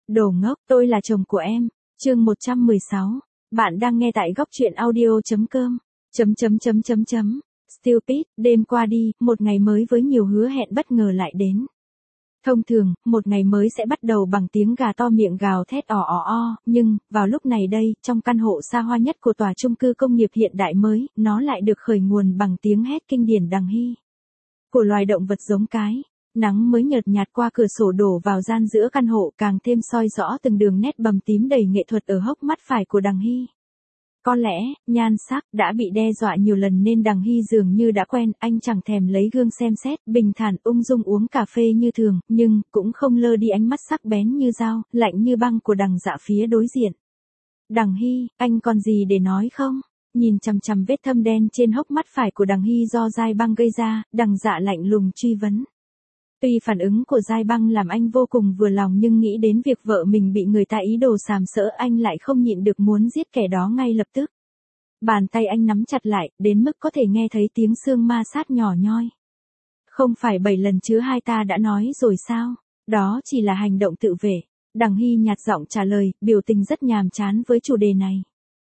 Đồ ngốc, tôi là chồng của em. Chương 116. Bạn đang nghe tại góc truyện audio.com. Stupid, đêm qua đi, một ngày mới với nhiều hứa hẹn bất ngờ lại đến. Thông thường, một ngày mới sẽ bắt đầu bằng tiếng gà to miệng gào thét ò ò o, nhưng, vào lúc này đây, trong căn hộ xa hoa nhất của tòa chung cư công nghiệp hiện đại mới, nó lại được khởi nguồn bằng tiếng hét kinh điển đằng hy. Của loài động vật giống cái. Nắng mới nhợt nhạt qua cửa sổ đổ vào gian giữa căn hộ càng thêm soi rõ từng đường nét bầm tím đầy nghệ thuật ở hốc mắt phải của đằng hy. Có lẽ, nhan sắc đã bị đe dọa nhiều lần nên đằng hy dường như đã quen, anh chẳng thèm lấy gương xem xét, bình thản ung dung uống cà phê như thường, nhưng cũng không lơ đi ánh mắt sắc bén như dao, lạnh như băng của đằng dạ phía đối diện. Đằng hy, anh còn gì để nói không? Nhìn chằm chằm vết thâm đen trên hốc mắt phải của đằng hy do dai băng gây ra, đằng dạ lạnh lùng truy vấn. Tuy phản ứng của dai băng làm anh vô cùng vừa lòng nhưng nghĩ đến việc vợ mình bị người ta ý đồ sàm sỡ anh lại không nhịn được muốn giết kẻ đó ngay lập tức. Bàn tay anh nắm chặt lại, đến mức có thể nghe thấy tiếng xương ma sát nhỏ nhoi. Không phải 7 lần chứ hai ta đã nói rồi sao? Đó chỉ là hành động tự vệ. Đằng hy nhạt giọng trả lời, biểu tình rất nhàm chán với chủ đề này.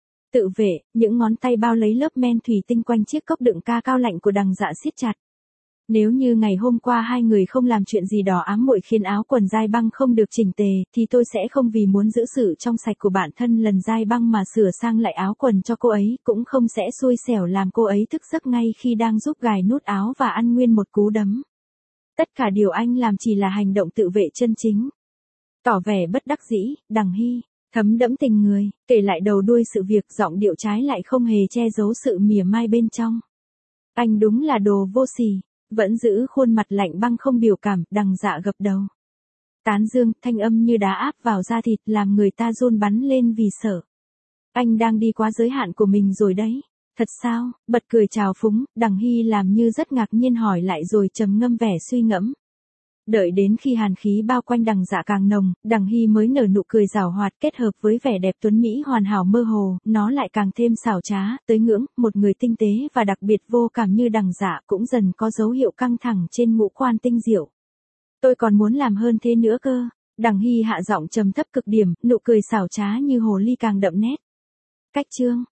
Tự vệ, những ngón tay bao lấy lớp men thủy tinh quanh chiếc cốc đựng ca cao lạnh của đằng dạ siết chặt. Nếu như ngày hôm qua hai người không làm chuyện gì đó ám muội khiến áo quần dai băng không được chỉnh tề, thì tôi sẽ không vì muốn giữ sự trong sạch của bản thân lần dai băng mà sửa sang lại áo quần cho cô ấy, cũng không sẽ xui xẻo làm cô ấy thức giấc ngay khi đang giúp gài nút áo và ăn nguyên một cú đấm. Tất cả điều anh làm chỉ là hành động tự vệ chân chính. Tỏ vẻ bất đắc dĩ, đằng hy, thấm đẫm tình người, kể lại đầu đuôi sự việc, giọng điệu trái lại không hề che giấu sự mỉa mai bên trong. Anh đúng là đồ vô sỉ. Vẫn giữ khuôn mặt lạnh băng không biểu cảm, đằng dạ gập đầu. Tán dương, thanh âm như đá áp vào da thịt làm người ta run bắn lên vì sợ. Anh đang đi quá giới hạn của mình rồi đấy. Thật sao? Bật cười trào phúng, đằng hy làm như rất ngạc nhiên hỏi lại rồi trầm ngâm vẻ suy ngẫm. Đợi đến khi hàn khí bao quanh đằng dạ càng nồng, đằng hy mới nở nụ cười giảo hoạt kết hợp với vẻ đẹp tuấn mỹ hoàn hảo mơ hồ, nó lại càng thêm xảo trá, tới ngưỡng, một người tinh tế và đặc biệt vô cảm như đằng dạ cũng dần có dấu hiệu căng thẳng trên ngũ quan tinh diệu. Tôi còn muốn làm hơn thế nữa cơ. Đằng hy hạ giọng trầm thấp cực điểm, nụ cười xảo trá như hồ ly càng đậm nét. Cách chương,